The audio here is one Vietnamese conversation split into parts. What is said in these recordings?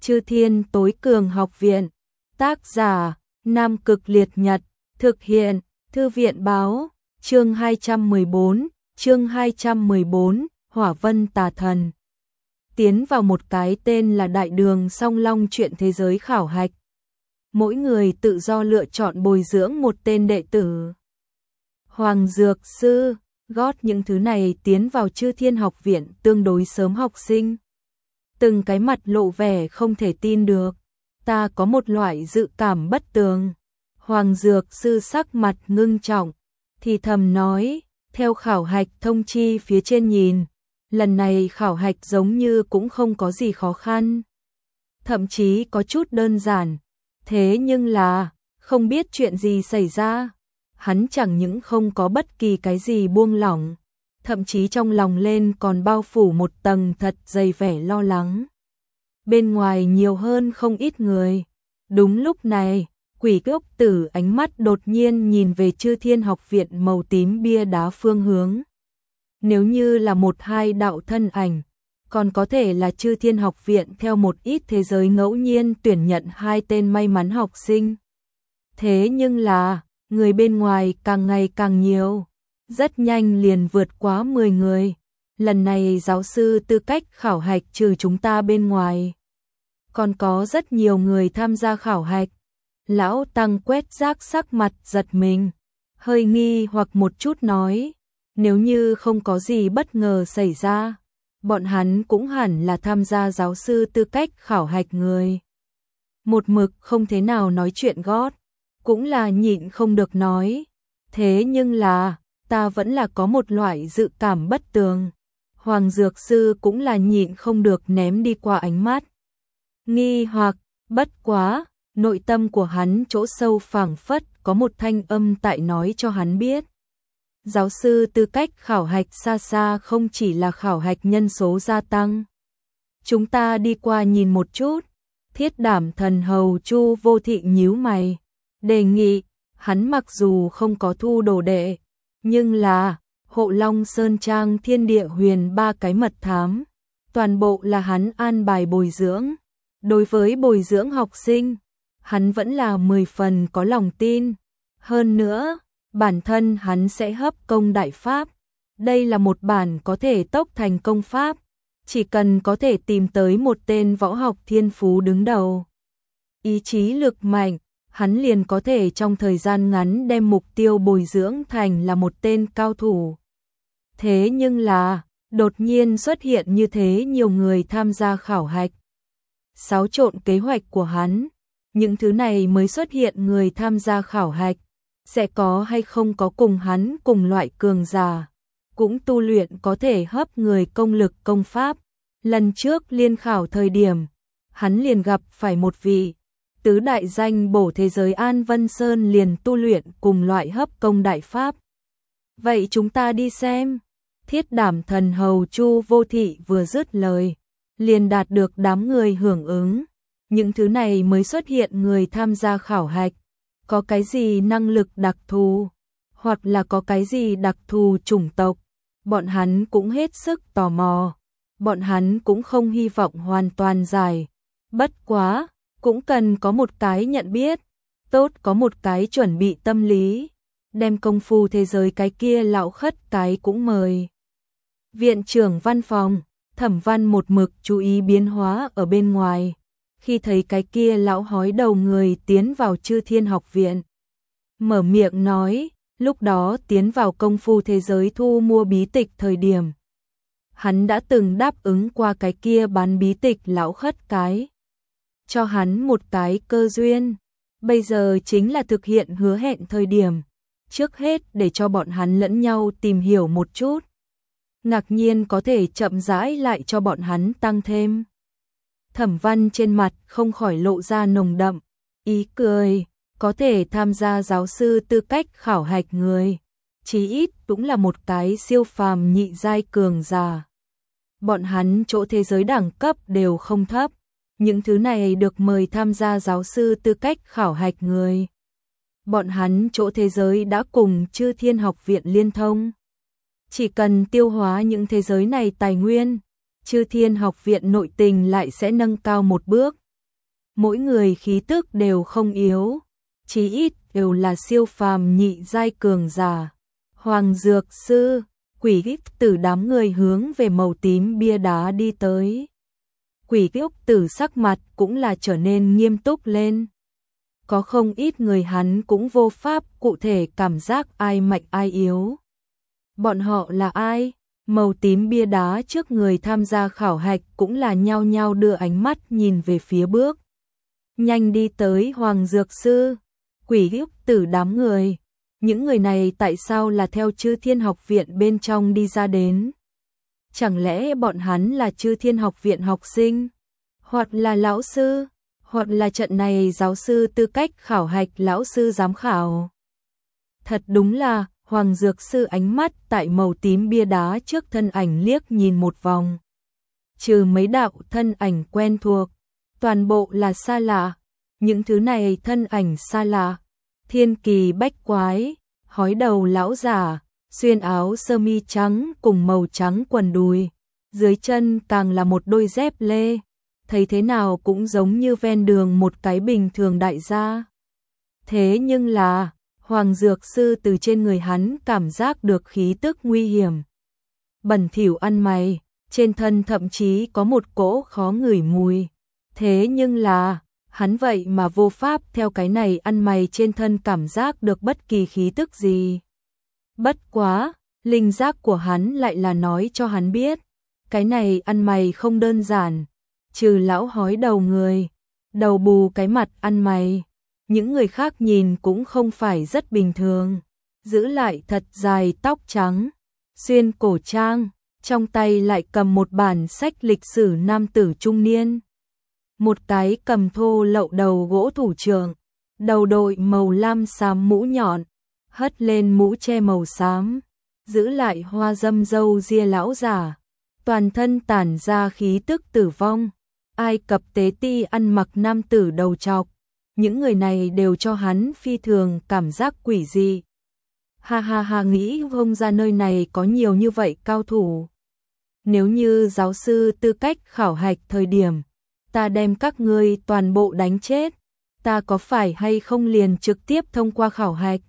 Chư Thiên Tối Cường Học Viện. Tác giả: Nam Cực Liệt Nhật. Thực hiện: Thư viện báo. Chương 214, Hỏa Vân Tà Thần. Tiến vào một cái tên là Đại Đường Song Long Chuyện Thế Giới khảo hạch. Mỗi người tự do lựa chọn bồi dưỡng một tên đệ tử. Hoàng Dược Sư, gót những thứ này tiến vào Chư Thiên Học Viện tương đối sớm học sinh. Từng cái mặt lộ vẻ không thể tin được. Ta có một loại dự cảm bất tường. Hoàng Dược Sư sắc mặt ngưng trọng, thì thầm nói, theo khảo hạch thông chi phía trên nhìn, lần này khảo hạch giống như cũng không có gì khó khăn. Thậm chí có chút đơn giản. Thế nhưng là, không biết chuyện gì xảy ra. Hắn chẳng những không có bất kỳ cái gì buông lỏng, thậm chí trong lòng lên còn bao phủ một tầng thật dày vẻ lo lắng. Bên ngoài nhiều hơn không ít người. Đúng lúc này, Quỷ Cốc Tử ánh mắt đột nhiên nhìn về Chư Thiên Học Viện màu tím bia đá phương hướng. Nếu như là một hai đạo thân ảnh, còn có thể là Chư Thiên Học Viện theo một ít thế giới ngẫu nhiên tuyển nhận hai tên may mắn học sinh. Thế nhưng là, người bên ngoài càng ngày càng nhiều, rất nhanh liền vượt quá 10 người. Lần này giáo sư tư cách khảo hạch trừ chúng ta bên ngoài, còn có rất nhiều người tham gia khảo hạch. Lão Tăng quét rác sắc mặt giật mình, hơi nghi hoặc một chút nói, nếu như không có gì bất ngờ xảy ra, bọn hắn cũng hẳn là tham gia giáo sư tư cách khảo hạch người. Một mực không thế nào nói chuyện gót, cũng là nhịn không được nói, thế nhưng là, ta vẫn là có một loại dự cảm bất tường. Hoàng Dược Sư cũng là nhịn không được ném đi qua ánh mắt nghi hoặc, bất quá, nội tâm của hắn chỗ sâu phảng phất có một thanh âm tại nói cho hắn biết. Giáo sư tư cách khảo hạch xa xa không chỉ là khảo hạch nhân số gia tăng. Chúng ta đi qua nhìn một chút. Thiết Đảm Thần Hầu Chu Vô Thị nhíu mày, đề nghị, hắn mặc dù không có thu đồ đệ, nhưng là Hộ Long Sơn Trang Thiên Địa Huyền ba cái mật thám, toàn bộ là hắn an bài bồi dưỡng. Đối với bồi dưỡng học sinh, hắn vẫn là 10 phần có lòng tin. Hơn nữa, bản thân hắn sẽ hấp công đại pháp. Đây là một bản có thể tốc thành công pháp. Chỉ cần có thể tìm tới một tên võ học thiên phú đứng đầu, ý chí lực mạnh, hắn liền có thể trong thời gian ngắn đem mục tiêu bồi dưỡng thành là một tên cao thủ. Thế nhưng là, đột nhiên xuất hiện như thế nhiều người tham gia khảo hạch, xáo trộn kế hoạch của hắn. Những thứ này mới xuất hiện người tham gia khảo hạch, sẽ có hay không có cùng hắn cùng loại cường giả, cũng tu luyện có thể hấp người công lực công pháp. Lần trước liên khảo thời điểm, hắn liền gặp phải một vị tứ đại danh bổ thế giới An Vân Sơn liền tu luyện cùng loại hấp công đại pháp. Vậy chúng ta đi xem. Thiết Đảm Thần Hầu Chu Vô Thị vừa dứt lời, liền đạt được đám người hưởng ứng. Những thứ này mới xuất hiện người tham gia khảo hạch, có cái gì năng lực đặc thù, hoặc là có cái gì đặc thù chủng tộc, bọn hắn cũng hết sức tò mò. Bọn hắn cũng không hy vọng hoàn toàn giải, bất quá, cũng cần có một cái nhận biết, tốt có một cái chuẩn bị tâm lý, đem công phu thế giới cái kia lão khất cái cũng mời. Viện trưởng văn phòng, Thẩm Văn một mực chú ý biến hóa ở bên ngoài, khi thấy cái kia lão hói đầu người tiến vào Chư Thiên Học Viện. Mở miệng nói, lúc đó tiến vào công phu thế giới thu mua bí tịch thời điểm, hắn đã từng đáp ứng qua cái kia bán bí tịch lão khất cái, cho hắn một cái cơ duyên. Bây giờ chính là thực hiện hứa hẹn thời điểm, trước hết để cho bọn hắn lẫn nhau tìm hiểu một chút. Ngạc nhiên có thể chậm rãi lại cho bọn hắn tăng thêm. Thẩm Văn trên mặt không khỏi lộ ra nồng đậm ý cười, có thể tham gia giáo sư tư cách khảo hạch người, chí ít cũng là một cái siêu phàm nhị giai cường giả. Bọn hắn chỗ thế giới đẳng cấp đều không thấp, những thứ này được mời tham gia giáo sư tư cách khảo hạch người. Bọn hắn chỗ thế giới đã cùng Chư Thiên Học Viện liên thông. Chỉ cần tiêu hóa những thế giới này tài nguyên, Chư Thiên Học Viện nội tình lại sẽ nâng cao một bước, mỗi người khí tức đều không yếu, chí ít đều là siêu phàm nhị giai cường giả. Hoàng Dược Sư, Quỷ Ích Tử đám người hướng về màu tím bia đá đi tới. Quỷ Ích Tử sắc mặt cũng là trở nên nghiêm túc lên. Có không ít người hắn cũng vô pháp cụ thể cảm giác ai mạnh ai yếu. Bọn họ là ai? Màu tím bia đá trước người tham gia khảo hạch cũng là nhao nhao đưa ánh mắt nhìn về phía bước. Nhanh đi tới Hoàng Dược Sư, Quỷ Ích Tử đám người. Những người này tại sao là theo Chư Thiên Học Viện bên trong đi ra đến? Chẳng lẽ bọn hắn là Chư Thiên Học Viện học sinh? Hoặc là lão sư? Hoặc là trận này giáo sư tư cách khảo hạch lão sư giám khảo? Thật đúng là, Hoàng Dược Sư ánh mắt tại màu tím bia đá trước thân ảnh liếc nhìn một vòng. Trừ mấy đạo thân ảnh quen thuộc, toàn bộ là xa lạ. Những thứ này thân ảnh xa lạ, thiên kỳ bách quái, hói đầu lão giả, xuyên áo sơ mi trắng cùng màu trắng quần đùi, dưới chân càng là một đôi dép lê, thấy thế nào cũng giống như ven đường một cái bình thường đại gia. Thế nhưng là, Hoàng Dược Sư từ trên người hắn cảm giác được khí tức nguy hiểm. Bẩn thỉu ăn mày, trên thân thậm chí có một cỗ khó ngửi mùi. Thế nhưng là, hắn vậy mà vô pháp theo cái này ăn mày trên thân cảm giác được bất kỳ khí tức gì. Bất quá, linh giác của hắn lại là nói cho hắn biết, cái này ăn mày không đơn giản, trừ lão hói đầu người, đầu bù cái mặt ăn mày, những người khác nhìn cũng không phải rất bình thường, giữ lại thật dài tóc trắng, xuyên cổ trang, trong tay lại cầm một bản sách lịch sử nam tử trung niên. Một cái cầm thô lậu đầu gỗ thủ trưởng, đầu đội màu lam xám mũ nhọn, hất lên mũ che màu xám, giữ lại hoa dâm râu ria lão giả, toàn thân tản ra khí tức tử vong. Ai Cập tế ti ăn mặc nam tử đầu trọc, những người này đều cho hắn phi thường cảm giác quỷ dị. Ha ha ha, nghĩ không ra nơi này có nhiều như vậy cao thủ. Nếu như giáo sư tư cách khảo hạch thời điểm, ta đem các ngươi toàn bộ đánh chết, ta có phải hay không liền trực tiếp thông qua khảo hạch?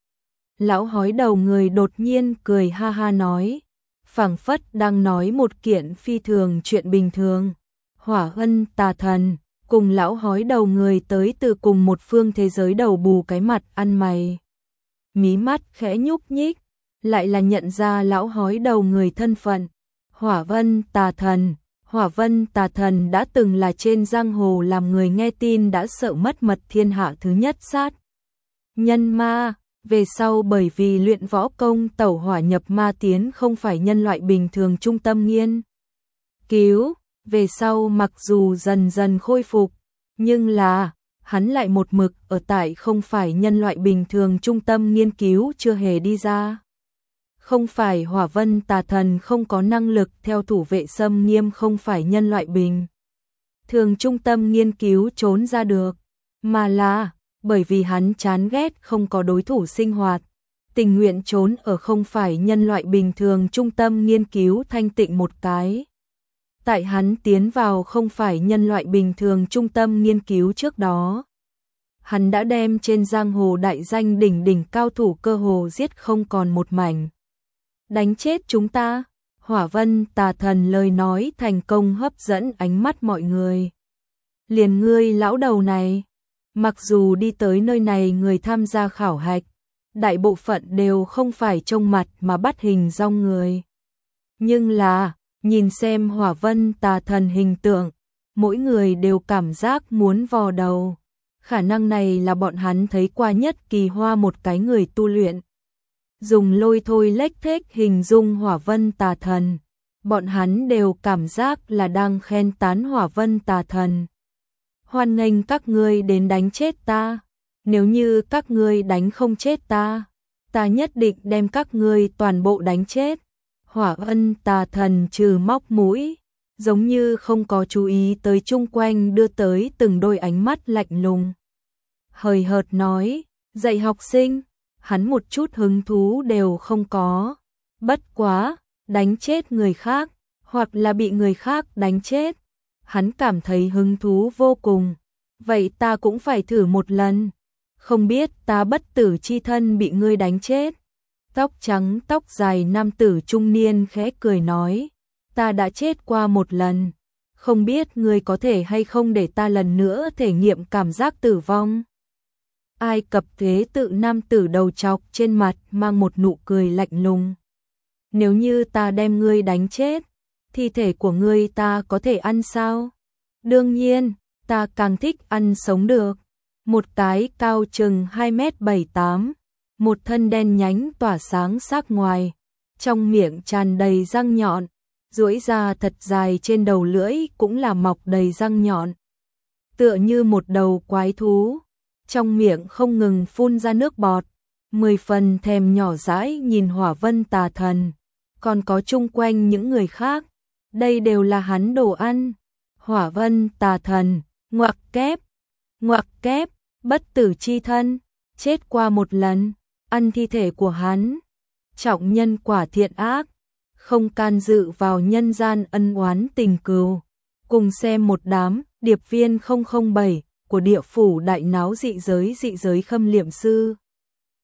Lão hói đầu người đột nhiên cười ha ha nói, phảng phất đang nói một kiện phi thường chuyện bình thường. Hỏa Ân Tà Thần cùng lão hói đầu người tới từ cùng một phương thế giới, đầu bù cái mặt ăn mày, mí mắt khẽ nhúc nhích, lại là nhận ra lão hói đầu người thân phận. Hỏa Vân Tà Thần. Hỏa Vân Tà Thần đã từng là trên giang hồ làm người nghe tin đã sợ mất mật thiên hạ thứ nhất sát nhân ma, về sau bởi vì luyện võ công tẩu hỏa nhập ma tiến không phải nhân loại bình thường trung tâm nghiên cứu, về sau mặc dù dần dần khôi phục, nhưng là hắn lại một mực ở tại không phải nhân loại bình thường trung tâm nghiên cứu chưa hề đi ra. Không phải Hỏa Vân Tà Thần không có năng lực theo thủ vệ xâm nghiêm không phải nhân loại bình thường trung tâm nghiên cứu trốn ra được, mà là bởi vì hắn chán ghét không có đối thủ sinh hoạt, tình nguyện trốn ở không phải nhân loại bình thường trung tâm nghiên cứu thanh tịnh một cái. Tại hắn tiến vào không phải nhân loại bình thường trung tâm nghiên cứu trước đó, hắn đã đem trên giang hồ đại danh đỉnh đỉnh cao thủ cơ hồ giết không còn một mảnh. Đánh chết chúng ta. Hỏa Vân Tà Thần lời nói thành công hấp dẫn ánh mắt mọi người. Liền ngươi lão đầu này, mặc dù đi tới nơi này người tham gia khảo hạch, đại bộ phận đều không phải trông mặt mà bắt hình dong người. Nhưng là, nhìn xem Hỏa Vân Tà Thần hình tượng, mỗi người đều cảm giác muốn vò đầu. Khả năng này là bọn hắn thấy qua nhất kỳ hoa một cái người tu luyện. Dùng lôi thôi lếch thếch hình dung Hỏa Vân Tà Thần, bọn hắn đều cảm giác là đang khen tán Hỏa Vân Tà Thần. Hoan nghênh các ngươi đến đánh chết ta, nếu như các ngươi đánh không chết ta, ta nhất định đem các ngươi toàn bộ đánh chết. Hỏa Vân Tà Thần trừ móc mũi, giống như không có chú ý tới chung quanh đưa tới từng đôi ánh mắt lạnh lùng. Hời hợt nói, dạy học sinh, hắn một chút hứng thú đều không có. Bất quá, đánh chết người khác, hoặc là bị người khác đánh chết, hắn cảm thấy hứng thú vô cùng. vậy ta cũng phải thử một lần. Không biết ta bất tử chi thân bị ngươi đánh chết. Tóc trắng tóc dài nam tử trung niên khẽ cười nói, ta đã chết qua một lần, không biết ngươi có thể hay không để ta lần nữa thể nghiệm cảm giác tử vong. Ai Cập Thế Tự nam tử đầu trọc trên mặt mang một nụ cười lạnh lùng. Nếu như ta đem ngươi đánh chết, thi thể của ngươi ta có thể ăn sao? Đương nhiên, ta càng thích ăn sống được. Một cái cao chừng 2m78, một thân đen nhánh tỏa sáng sắc ngoài, trong miệng tràn đầy răng nhọn, duỗi ra thật dài trên đầu lưỡi cũng là mọc đầy răng nhọn. Tựa như một đầu quái thú, trong miệng không ngừng phun ra nước bọt, 10 phần thèm nhỏ dãi nhìn Hỏa Vân Tà Thần, còn có chung quanh những người khác, đây đều là hắn đồ ăn. Hỏa Vân Tà Thần, ngoặc kép, bất tử chi thân, chết qua một lần, ăn thi thể của hắn, trọng nhân quả thiện ác, không can dự vào nhân gian ân oán tình cừu. Cùng xem một đám điệp viên 007 của địa phủ đại náo dị giới khâm liệm sư.